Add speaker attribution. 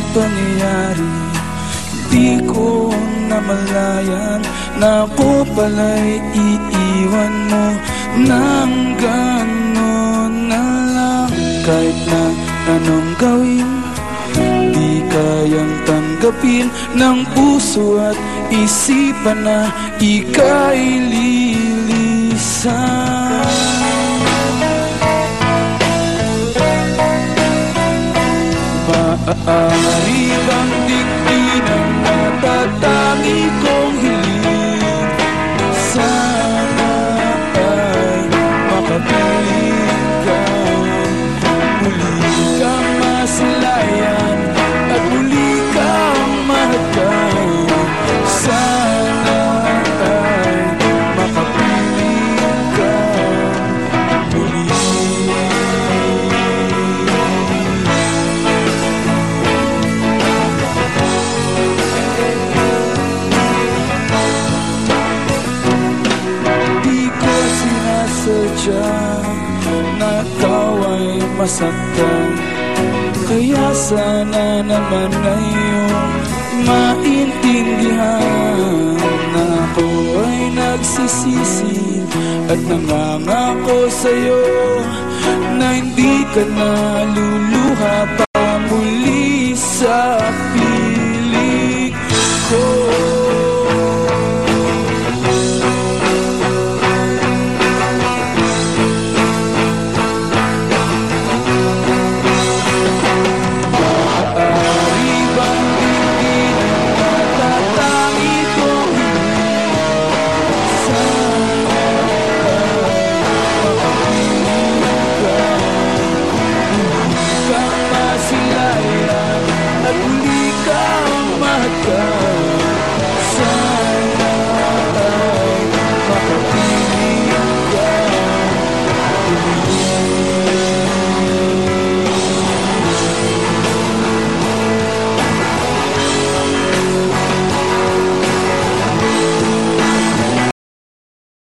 Speaker 1: pangyayari. Di ko namalayan na ako pala'y iiwan mo nang gano'n na lang. Kahit na anong gawin, di kayang tanggapin ng puso at isipan na ika'y lilisan. Maaari bang digdin ang natatangi kong hiling? Sana ay makapiling ka, muli kang masilayan at muli kang mahagkan. Sana ay makapiling ka muli. Na ikaw ay masaktan, kaya sana naman ay iyong maintindihan na ako ay nagsisisi at nangangako sa'yo na hindi ka na luluha.